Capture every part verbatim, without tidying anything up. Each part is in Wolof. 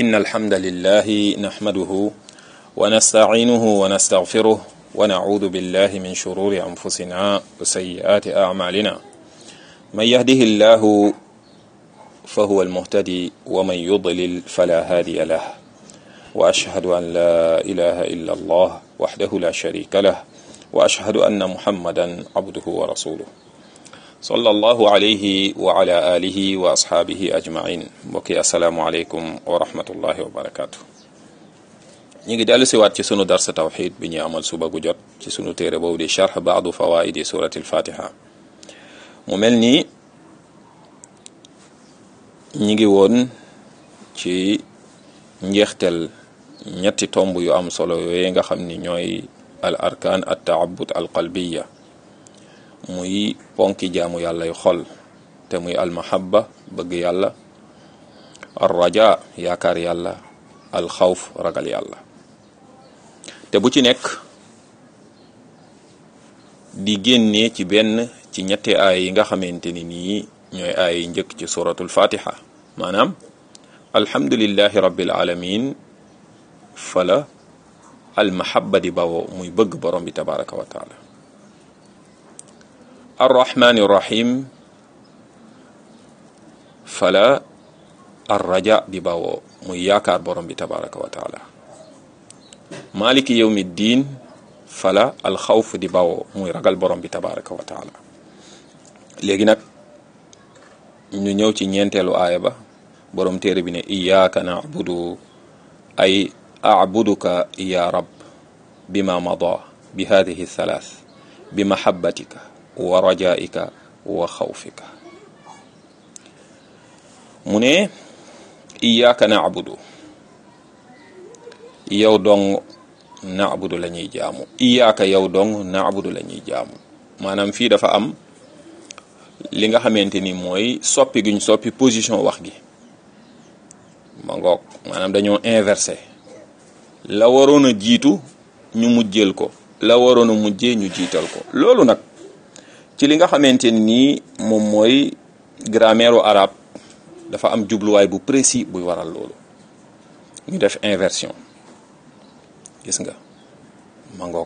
إن الحمد لله نحمده ونستعينه ونستغفره ونعوذ بالله من شرور أنفسنا وسيئات أعمالنا من يهده الله فهو المهتدي ومن يضلل فلا هادي له وأشهد أن لا إله إلا الله وحده لا شريك له وأشهد أن محمدا عبده ورسوله صلى الله عليه وعلى آله وأصحابه أجمعين. mbokki assalaamu aleykum wa rahmatullahi wa barakaatu. ñu ngi dellu siwaat ci sunu darsa tawxid bi ñu amal suba gu jot ci sunu téere boobu di charx baadu fawaidi surati alfatiha. mu mel ni ñi ngi woon ci njeextel ñetti tomb yu am solo yooyu nga xam ni ñooy al arkaan at taabud al qalbiya, muy ponki jaamu yàlla yu xol te muy al mahabba bëgg yàlla, al raja yaakaar yàlla, al xawf ragal yàlla. te bu ci nekk di génnee ci benn ci ñetti aay yi nga xamante ni nii ñooy aay yi njëkk ci suratul fatiha, maanaam alhamdulillahi rabbil alamin fala al mahabba di bawoo muy bëgg borom bi tabaraka wa taala. arrahmani rahim fala arraja di bawoo muy yaakaar borom bi tabaraka wa taala. maliki yawmi ddin fala alxawf di bawoo muy ragal borom bi tabaraka wa taala. léegi nag ñu ñëw ci ñeenteelu aaya ba, borom téere bi ne iyyaka na'budu ay a'buduka ya rab bima mada bi hadihi thalath bi mahabbatika wa rajaika wa xawfika. mu ne iyyaka na'budu, yow dong na'budu la ñuy jaamu. iyyaka yow dong na'budu la ñuy jaamu maanaam fii dafa am li nga xamante ni mooy soppi guñ soppi position wax gi ma ngoog, maanaam dañoo inversé la waroon a jiitu ñu mujjeel ko, la waroon a mujjee ñu jiital ko. loolu nag ci li nga xamante ni moom mooy grammaire u arabe dafa am jubluwaay bu précis buy waral loolu, ñu def inversion. gis nga ma ngoog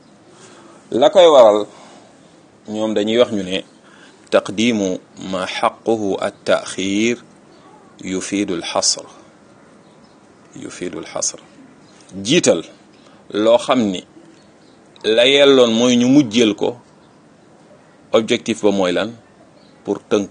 la koy waral ñoom dañuy wax ñu ne taqdimu ma xaquhu at taxir yufiidu al xasr yufiidu al xasr jiital loo xam ni la yelloon mooy ñu mujjeel ko, objectif ba mooy lan? pour tënk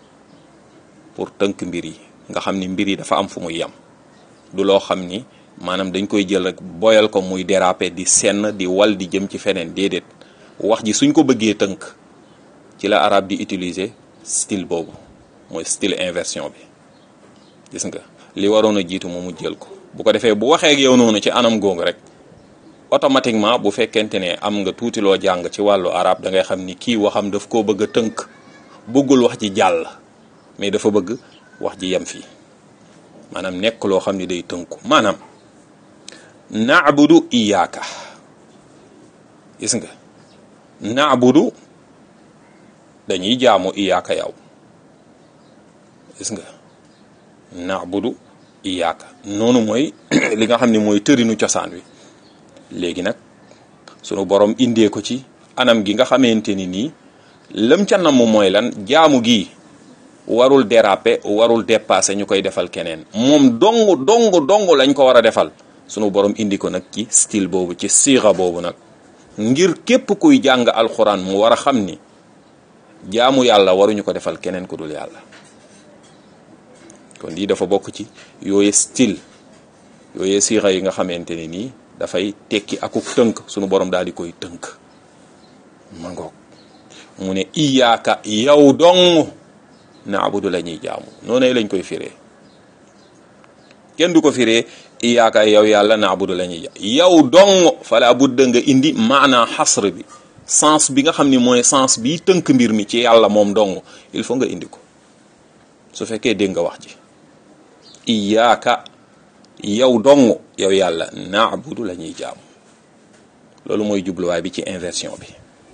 pour tënk mbir yi nga xam ni mbir yi dafa am fu muy yam, du loo xam ni maanaam dañ koy jël rek boyal ko muy déraper di senn di wal di jëm ci feneen. déedéet, wax ji suñ ko bëggee tënk ci la arab di utiliser style boobu, mooy style inversion bi. gis nga li waroon a jiitu mu mujjeel ko, bu ko defee bu waxee ak yow noonu ci anam googu rek automatiquement bu fekkente ne am nga tuuti loo jàng ci wàllu arab da ngay xam ni kii waxam daf koo bëgg a tënk, bëggul wax ji jàll mais dafa bëgg wax ji yem fii, maanaam nekk loo xam ni day tënku. maanaam na'budu iyyaka, gis nga na'budu dañuy jaamu iyyaka yow, gis nga na'budu iyyaka noonu mooy li nga xam ne mooy tërinu cosaan wi. léegi nag sunu borom indee ko ci anam gi nga xamante ni nii lam ca namm mooy lan? jaamu gi warul déraper, warul dépasser ñu koy defal keneen, moom dong dong dong lañ ko war a defal. sunu borom indi ko nag ci style boobu, ci siixa boobu nag, ngir képp kuy jàng alxuraan mu war a xam ni jaamu yàlla waruñu ko defal keneen ku dul yàlla. kon lii dafa bokk ci yooye style yooye siixa yi nga xamante ne nii dafay tekki akuk tënk, sunu borom daal di koy tënk. ma ngoog mu ne iyaaka yow dong naabudu la ñuy jaamu, noonu lañ koy firee. kenn du ko firee iyaaka yow yàlla naabudu la ñuy jaamu yow dong, fala budda nga indi maana xasr bi, sens bi nga xam ni mooy sens bi tënk mbir mi ci yàlla moom dong, il faut nga indi ko su fekkee dégg nga wax ji. iyaaka yow dong yow yàlla naabudu la ñuy jaamu, loolu mooy jubluwaay bi ci inversion bi.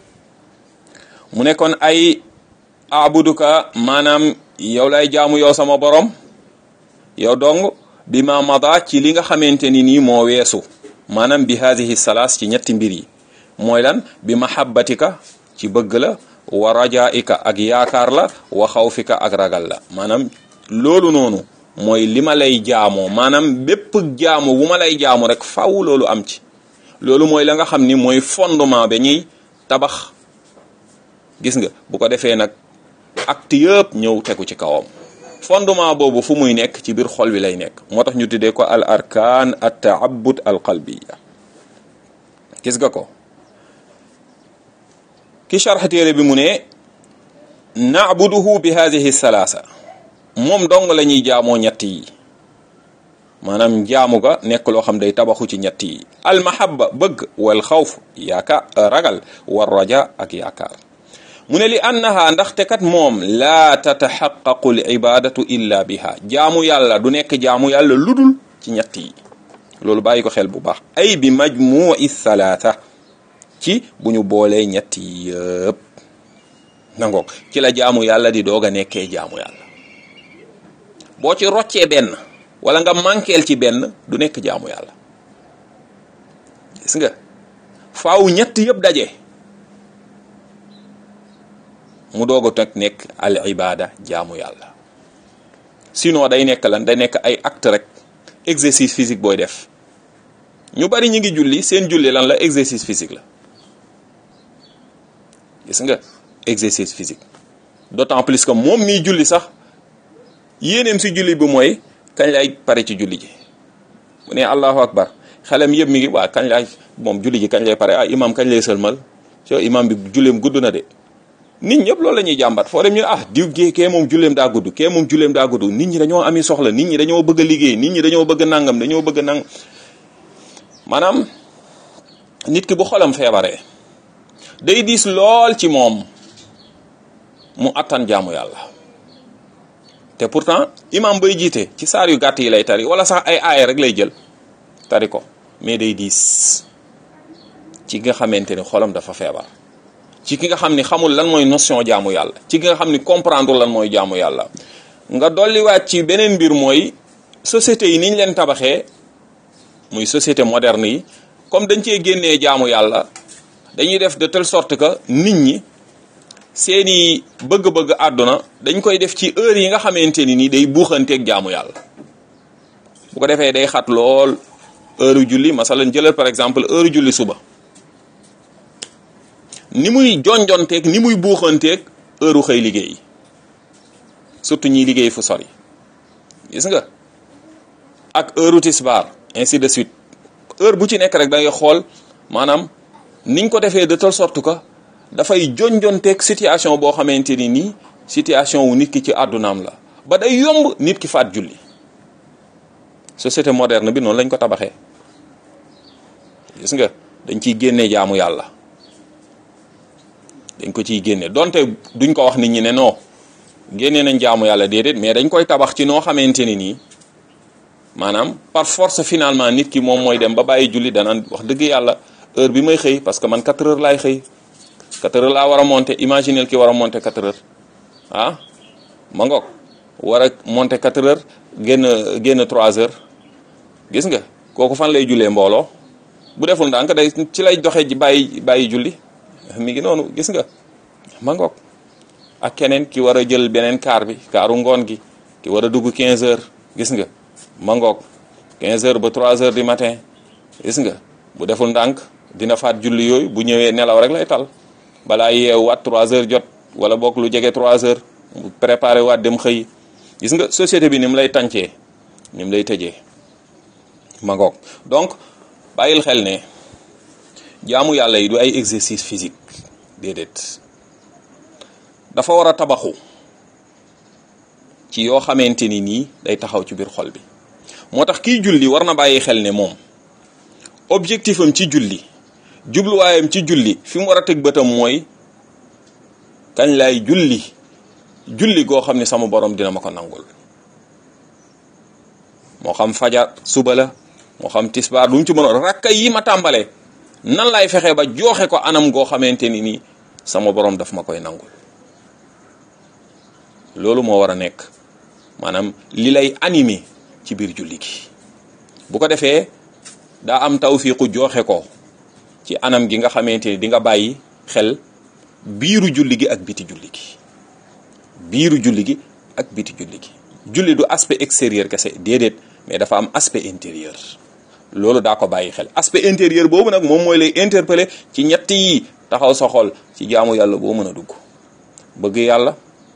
mu nekkoon ay abuduka maanaam yow lay jaamu yow sama borom, yow dong bi ma mada ci li nga xamante ni nii moo weesu maanaam bi hadihi salaas ci ñetti mbir yi mooy lan bi mahabbatika ci bëgg la wa rajaika ak yaakaar la wa xawfika ak ragal la maanaam loolu noonu mooy li ma lay jaamoo maanaam bépp jaamu bu ma lay jaamu rek faaw loolu am ci loolu mooy la nga xam ni mooy fondement ba ñuy tabax gis nga bu ko defee nag acte yëpp ñëw tegu ci kawam fondement boobu fu muy nekk ci biir xol bi lay nekk moo tax ñu tuddee ko al arkaan at taabud al qalbiya gis nga ko ki sharx téere bi mu ne na'buduhu bi hadhihi salaasa moom dong la ñuy jaamoo ñett yi maanaam jaamu ga nekk loo xam day tabaxu ci ñett yi al mahabba bëgg wal xawf yaakaar ragal war raja ak yaakaar mu ne li annaha ndaxte kat moom laa tataxaqaqu l ibadatu illa biha jaamu yàlla du nekk jaamu yàlla ludul ci ñett yi loolu bàyyi ko xel bu baax ay bi majmu'i thalaatha ci bu ñu boolee ñett yi yëpp nangook ci la jaamu yàlla di doog a nekkee jaamu yàlla boo ci roccee benn wala nga manqueel ci benn du nekk jaamu yàlla gis nga faaw ñett yëpp daje mu doog a teg nekk al ibada jaamu yàlla sinon day nekk lan day nekk ay acte rek exercice physique booy def ñu bari ñu ngi julli seen julli lan la exercice physique la gis nga exercice physique d'autant plus que moom miy julli sax yéeneem si julli bi mooy kañ lay pare ci julli ji bu ne allahu akbar xelam yëpp mi ngi waa kañ lay moom julli ji kañ lay pare ah imam kañ lay sëlmal so imam bi julleem gudd na de nit ñëpp loolu la ñuy jàmbat foo dem ñu ne ah diw gee kee moom julleem daa gudd kee moom julleem daa gudd nit ñi dañoo ami soxla nit ñi dañoo bëgg a liggéey nit ñi dañoo bëgg a nangam dañoo bëgg a nang maanaam nit ki bu xolam feebaree day diis lool ci moom mu attan jaamu yàlla te pourtant imam bay jiite ci saar yu gàtt yi lay tari wala sax ay aaya rek lay jël tari ko mais day diis ci nga xamante ni xolam dafa feebar ci ki nga xam ni xamul lan mooy notion jaamu yàlla ci ki nga xam ni comprendre lan mooy jaamu yàlla nga dolliwaat ci beneen mbir mooy société yi niñ leen tabaxee muy société moderne yi comme dañ cee génnee jaamu yàlla dañuy def de telle sorte que nit ñi seeni bëgg-bëgg àdduna dañ koy def ci heure yi nga xamante ni nii day buuxanteeg jaamu yàlla bu ko defee day xat lool heure julli masalan jëlal par exemple heure julli suba ni muy jonjonteeg ni muy buuxanteeg heure xëy liggéey surtout ñiy liggéey fu sori gis nga ak heure tisbaar ainsi de suite heure bu ci nekk rek da ngay xool maanaam niñ ko defee de telle sorte que dafay jonjonteeg situation boo xamante ni nii situation wu nit ki ci àddunaam la ba day yomb nit ki faat julli société moderne bi noonu lañ ko tabaxee gis nga dañ ciy génnee jaamu yàlla dañ ko ciy génne donte duñ ko wax nit ñi ne non génnee nañ jaamu yàlla déedéet mais dañ koy tabax ci noo xamante ni nii maanaam par force finalement nit ki moom mooy dem ba bàyyi julli danaan wax dëgg yàlla heure bi may xëy parce que man quatre heures laay xëy quatre heures laa war a monter imaginel ki war a monter quatre heures ah ma ngoog war a monter quatre heures génn génn trois heures gis nga kooku fan lay jullee mbooloo bu deful ndànk day ci lay doxee ji bàyyi bàyyi julli mi ngi noonu gis nga ma ngoog ak keneen ki war a jël beneen car bi kaaru ngoon gi ki war a dugg quinze heures gis nga ma ngoog quinze heures ba trois heures du matin gis nga bu deful ndànk dina faat julli yooyu bu ñëwee nelaw rek lay tal balaa yeewaat trois heures jot wala boog lu jege trois heures mu préparé waat dem xëy gis nga société bi ni mu lay tàncee ni mu lay tëjee ma ngoog donc bàyyil xel ne jaamu yàlla yi du ay exercice physique déedéet dafa war a tabaxu ci yoo xamante ni nii day taxaw ci biir xol bi moo tax kiy julli war na bàyyi xel ne moom objectif am ci julli jubluwaayam ci julli fi mu war a teg bëtam mooy kañ laay julli julli goo xam ne sama borom dina ma ko nangul moo xam fajar suba la moo xam tisbaar lu mu ci mënoon rakka yi ma tàmbalee nan laay fexe ba joxe ko anam goo xamante ni nii sama borom daf ma koy nangul loolu moo war a nekk maanaam li lay animé ci biir julli gi bu ko defee daa am tawfiiqu joxe ko ci anam gi nga xamante ni di nga bàyyi xel biiru julli gi ak biti julli gi biiru julli gi ak biti julli gi julli du aspect extérieur kese déedéet mais dafa am aspect intérieur loolu daa ko bàyyi xel aspect intérieur boobu nag moom mooy lay interpeller ci ñett yi taxaw sa xol ci jaamu yàlla boo mën a dugg bëgg yàlla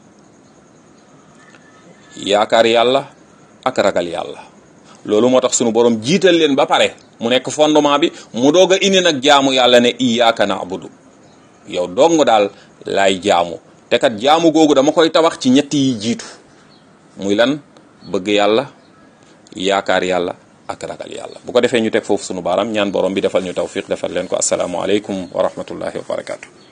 yaakaar yàlla ak ragal yàlla loolu moo tax sunu borom jiital leen ba pare mu nekk fondement bi mu doog a indi nag jaamu yàlla ne iyyaka na'budu yow dong daal laay jaamu te kat jaamu googu dama koy tabax ci ñett yi jiitu muy lan bëgg yàlla yaakaar yàlla ak ragal yàlla bu ko defee ñu teg foofu sunu baaraam ñaan borom bi defal ñu tawfiq defal leen ko assalaamu aleykum wa rahmatullahi wa barakatu